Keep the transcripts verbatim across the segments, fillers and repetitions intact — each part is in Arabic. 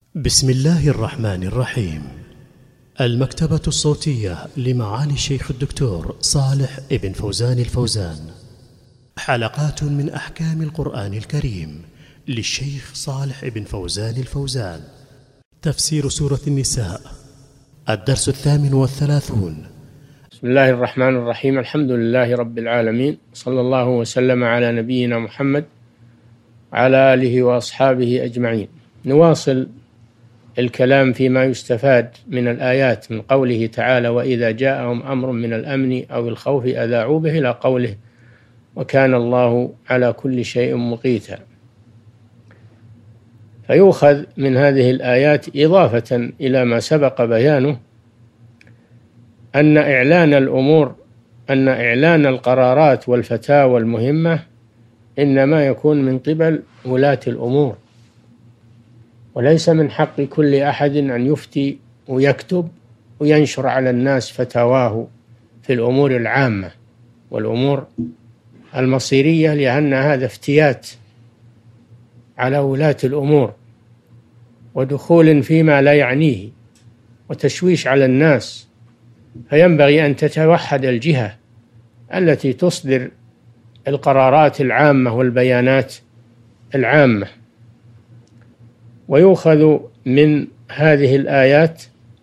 بسم الله الرحمن الرحيم. المكتبة الصوتية لمعالي الشيخ الدكتور صالح ابن فوزان الفوزان، حلقات من أحكام القرآن الكريم للشيخ صالح ابن فوزان الفوزان. تفسير سورة النساء، الدرس الثامن والثلاثون. بسم الله الرحمن الرحيم. الحمد لله رب العالمين، صلى الله وسلم على نبينا محمد وعلى آله وأصحابه أجمعين. نواصل الكلام فيما يستفاد من الآيات من قوله تعالى: وإذا جاءهم أمر من الأمن أو الخوف أذاعوا به، إلى قوله: وكان الله على كل شيء مقيتا. فيؤخذ من هذه الآيات إضافة إلى ما سبق بيانه أن إعلان الأمور أن إعلان القرارات والفتاوى المهمة إنما يكون من قبل ولاة الأمور، وليس من حق كل أحد أن يفتي ويكتب وينشر على الناس فتاواه في الأمور العامة والأمور المصيرية، لأن هذا افتيات على ولاة الأمور ودخول فيما لا يعنيه وتشويش على الناس. فينبغي أن تتوحد الجهة التي تصدر القرارات العامة والبيانات العامة. ويؤخذ من هذه الآيات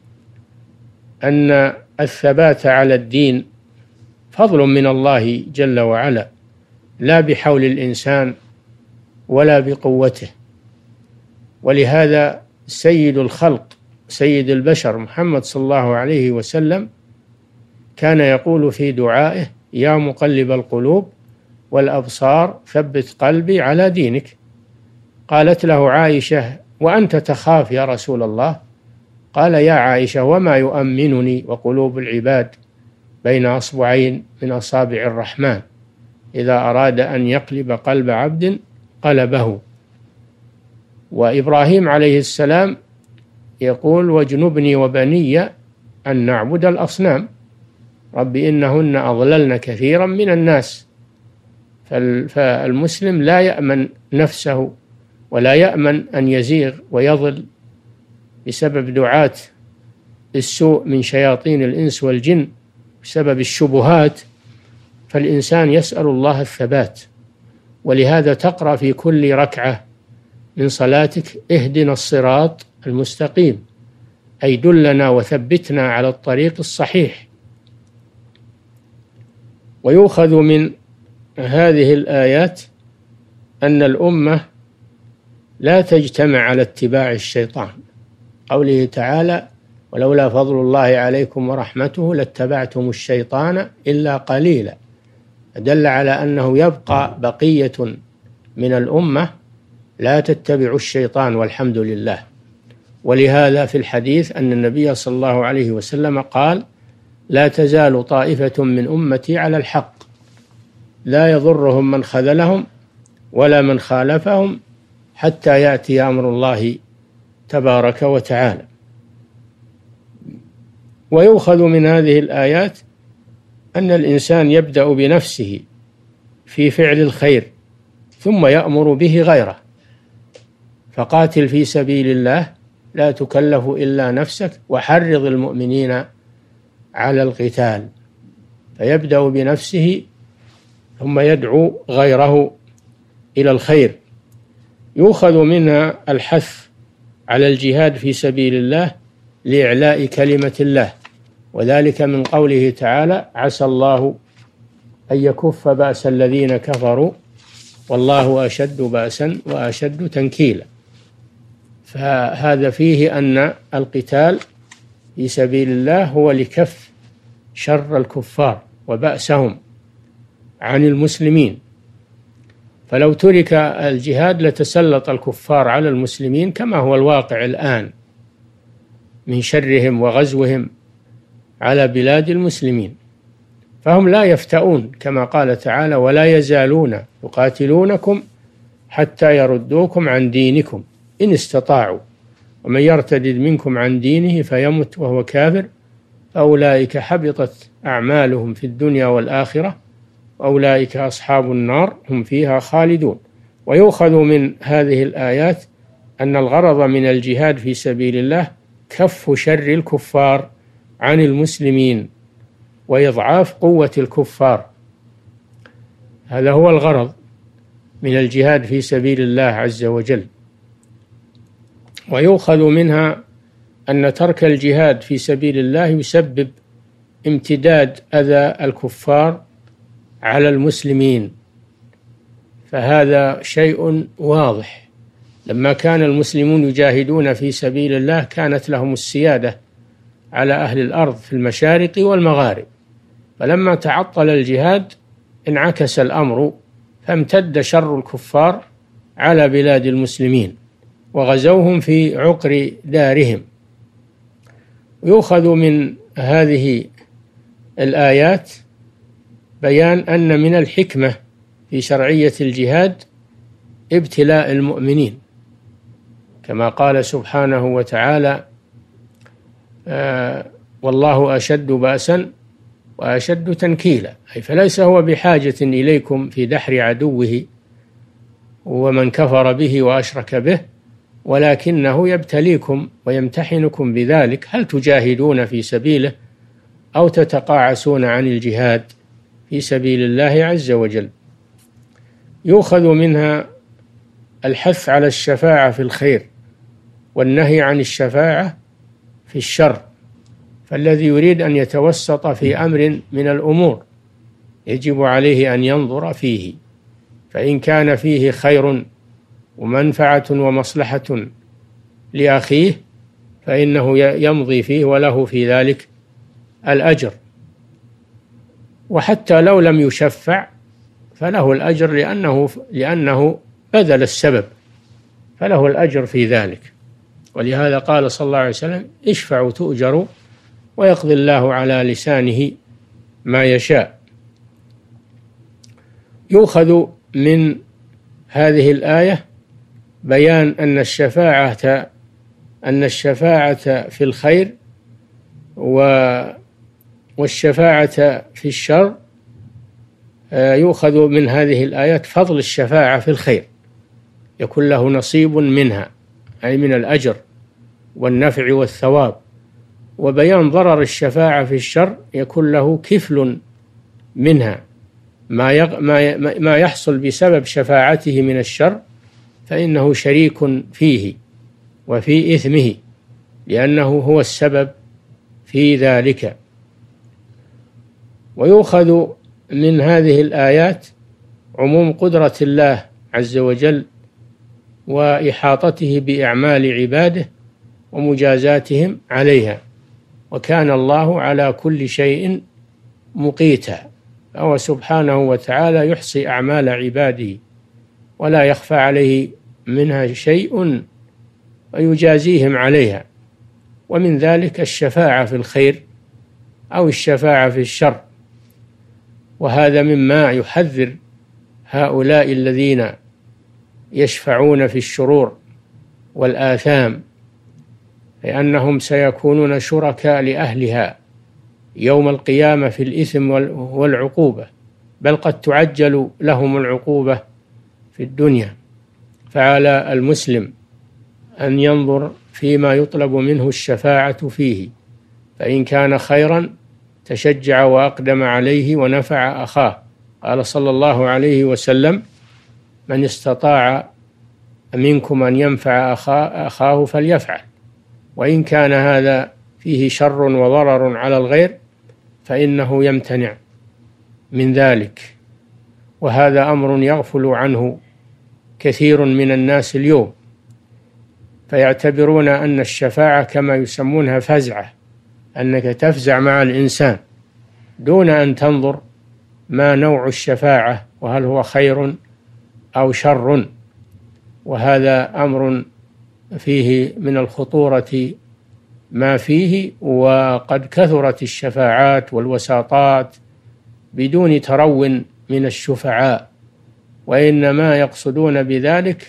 أن الثبات على الدين فضل من الله جل وعلا، لا بحول الإنسان ولا بقوته. ولهذا سيد الخلق سيد البشر محمد صلى الله عليه وسلم كان يقول في دعائه: يا مقلب القلوب والأبصار ثبت قلبي على دينك. قالت له عائشة: وأنت تخاف يا رسول الله؟ قال: يا عائشة، وما يؤمنني وقلوب العباد بين أصبعين من أصابع الرحمن، إذا أراد أن يقلب قلب عبد قلبه. وإبراهيم عليه السلام يقول: واجنبني وبني أن نعبد الأصنام، رب إنهن أضللن كثيرا من الناس. فالمسلم لا يأمن نفسه ولا يأمن أن يزيغ ويضل بسبب دعاة السوء من شياطين الإنس والجن بسبب الشبهات. فالإنسان يسأل الله الثبات، ولهذا تقرأ في كل ركعة من صلاتك: اهدنا الصراط المستقيم، أي دلنا وثبتنا على الطريق الصحيح. ويؤخذ من هذه الآيات أن الأمة لا تجتمع على اتباع الشيطان. قوله تعالى: ولولا فضل الله عليكم ورحمته لاتبعتم الشيطان إلا قليلا، دل على أنه يبقى بقية من الأمة لا تتبع الشيطان، والحمد لله. ولهذا في الحديث أن النبي صلى الله عليه وسلم قال: لا تزال طائفة من أمتي على الحق، لا يضرهم من خذلهم ولا من خالفهم حتى يأتي أمر الله تبارك وتعالى. ويؤخذ من هذه الآيات أن الإنسان يبدأ بنفسه في فعل الخير ثم يأمر به غيره. فقاتل في سبيل الله لا تكلف إلا نفسك وحرض المؤمنين على القتال. فيبدأ بنفسه ثم يدعو غيره إلى الخير. يؤخذ منها الحث على الجهاد في سبيل الله لإعلاء كلمة الله، وذلك من قوله تعالى: عسى الله أن يكف بأس الذين كفروا والله أشد بأسا وأشد تنكيلا. فهذا فيه أن القتال في سبيل الله هو لكف شر الكفار وبأسهم عن المسلمين. فلو ترك الجهاد لتسلط الكفار على المسلمين كما هو الواقع الآن من شرهم وغزوهم على بلاد المسلمين. فهم لا يفتؤون، كما قال تعالى: ولا يزالون يقاتلونكم حتى يردوكم عن دينكم إن استطاعوا ومن يرتد منكم عن دينه فيمت وهو كافر فأولئك حبطت أعمالهم في الدنيا والآخرة وأولئك أصحاب النار هم فيها خالدون. ويؤخذ من هذه الآيات أن الغرض من الجهاد في سبيل الله كف شر الكفار عن المسلمين وإضعاف قوة الكفار. هذا هو الغرض من الجهاد في سبيل الله عز وجل. ويؤخذ منها أن ترك الجهاد في سبيل الله يسبب امتداد أذى الكفار على المسلمين، فهذا شيء واضح. لما كان المسلمون يجاهدون في سبيل الله كانت لهم السيادة على أهل الأرض في المشارق والمغارب، فلما تعطل الجهاد انعكس الأمر، فامتد شر الكفار على بلاد المسلمين وغزوهم في عقر دارهم. يؤخذ من هذه الآيات بيان أن من الحكمة في شرعية الجهاد ابتلاء المؤمنين، كما قال سبحانه وتعالى: آه والله أشد بأسا وأشد تنكيلا، أي فليس هو بحاجة إليكم في دحر عدوه ومن كفر به وأشرك به، ولكنه يبتليكم ويمتحنكم بذلك، هل تجاهدون في سبيله أو تتقاعسون عن الجهاد في سبيل الله عز وجل. يؤخذ منها الحث على الشفاعة في الخير والنهي عن الشفاعة في الشر، فالذي يريد أن يتوسط في أمر من الأمور يجب عليه أن ينظر فيه، فإن كان فيه خير ومنفعة ومصلحة لأخيه فإنه يمضي فيه وله في ذلك الأجر، وحتى لو لم يشفع فله الأجر لأنه, لأنه بذل السبب، فله الأجر في ذلك. ولهذا قال صلى الله عليه وسلم: اشفعوا تؤجروا ويقضي الله على لسانه ما يشاء. يؤخذ من هذه الآية بيان أن الشفاعة أن الشفاعة في الخير والشفاعة في الشر، يؤخذ من هذه الآيات فضل الشفاعة في الخير، يكون له نصيب منها، أي من الأجر والنفع والثواب، وبيان ضرر الشفاعة في الشر يكون له كفل منها، ما يغ... ما ما يحصل بسبب شفاعته من الشر فإنه شريك فيه وفي إثمه، لأنه هو السبب في ذلك. ويؤخذ من هذه الآيات عموم قدرة الله عز وجل وإحاطته بأعمال عباده ومجازاتهم عليها، وكان الله على كل شيء مقيتا، فهو سبحانه وتعالى يحصي أعمال عباده ولا يخفى عليه منها شيء ويجازيهم عليها. ومن ذلك الشفاعة في الخير أو الشفاعة في الشر، وهذا مما يحذر هؤلاء الذين يشفعون في الشرور والآثام، لأنهم سيكونون شركاء لأهلها يوم القيامة في الإثم والعقوبة، بل قد تعجل لهم العقوبة في الدنيا. فعلى المسلم أن ينظر فيما يطلب منه الشفاعة فيه، فإن كان خيرا تشجع وأقدم عليه ونفع أخاه. قال صلى الله عليه وسلم: من استطاع منكم أن ينفع أخاه فليفعل، وإن كان هذا فيه شر وضرر على الغير فإنه يمتنع من ذلك. وهذا أمر يغفل عنه كثير من الناس اليوم، فيعتبرون أن الشفاعة كما يسمونها فزعة، أنك تفزع مع الإنسان دون أن تنظر ما نوع الشفاعة وهل هو خير أو شر، وهذا أمر فيه من الخطورة ما فيه، وقد كثرت الشفاعات والوساطات بدون ترو من الشفعاء، وإنما يقصدون بذلك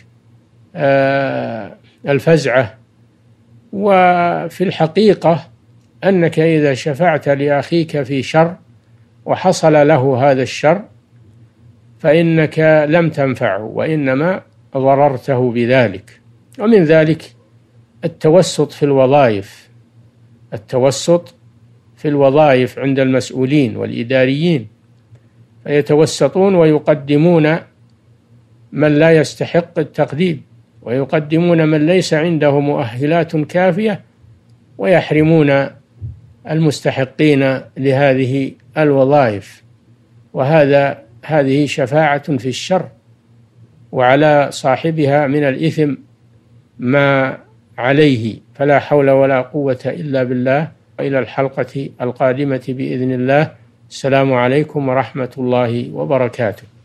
الفزعة. وفي الحقيقة أنك إذا شفعت لأخيك في شر وحصل له هذا الشر فإنك لم تنفعه، وإنما ضررته بذلك، ومن ذلك التوسط في الوظائف التوسط في الوظائف عند المسؤولين والإداريين، فيتوسطون ويقدمون من لا يستحق التقديم، ويقدمون من ليس عنده مؤهلات كافية، ويحرمون المستحقين لهذه الوظائف. وهذا هذه شفاعة في الشر، وعلى صاحبها من الإثم ما عليه. فلا حول ولا قوة إلا بالله. إلى الحلقة القادمة بإذن الله. السلام عليكم ورحمة الله وبركاته.